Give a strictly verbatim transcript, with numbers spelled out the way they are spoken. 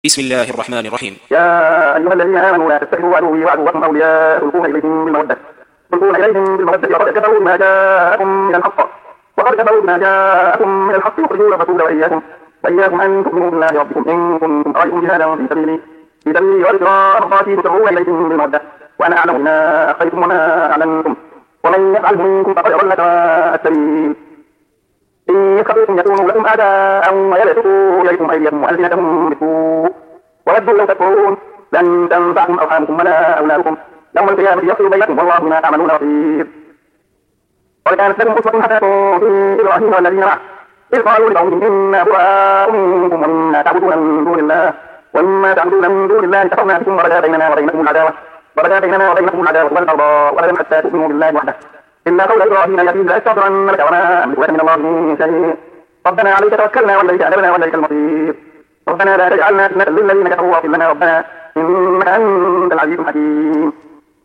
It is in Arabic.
بسم الله الرحمن الرحيم. يا أيها الذين آمنوا لا تتخذوا عدوي وعدوكم أولياء تلقون إليهم بالمودة تلقون إليهم بالمودة وقد كفروا بما جاءكم من الحق وقد كفروا بما جاءكم من الحق يخرجون الرسول وإياكم وإياكم أن تؤمنوا بالله ربكم إن كنتم أريتم جهادا في سبيلي في سبيلي وابتغاء مرضاتي تسرون إليهم بالمودة وأنا أعلم بما أخفيتم وما أعلنتم ومن يفعله منكم فقد ضل سواء السبيل إن يسخروا يكونوا لكم أعداء ويبسطوا إليكم أيديهم وألسنتهم بالسوء وودوا لو تكفرون لن تنفعكم أرحامكم ولا أولادكم يوم القيامة يفصل بينكم والله بما تعملون بصير. قد كانت لكم أسوة حسنة في إبراهيم والذين معه إذ قالوا لقومهم إنا براء منكم ومما تعبدون من دون الله ومما تعبدون من دون الله كفرنا بكم وبدا بيننا وبينكم العداوة وبدا بيننا وبينكم العداوة والبغضاء أبدا حتى تؤمنوا بالله وحده إلا قول إبراهيم الذي لا يستغفرن لك وما أملك لك من الله من شيء ربنا عليك توكلنا وإليك أنبنا وإليك المصير ربنا لا تجعلنا فتنة للذين كفروا واغفر لنا ربنا إنك أنت العزيز الحكيم.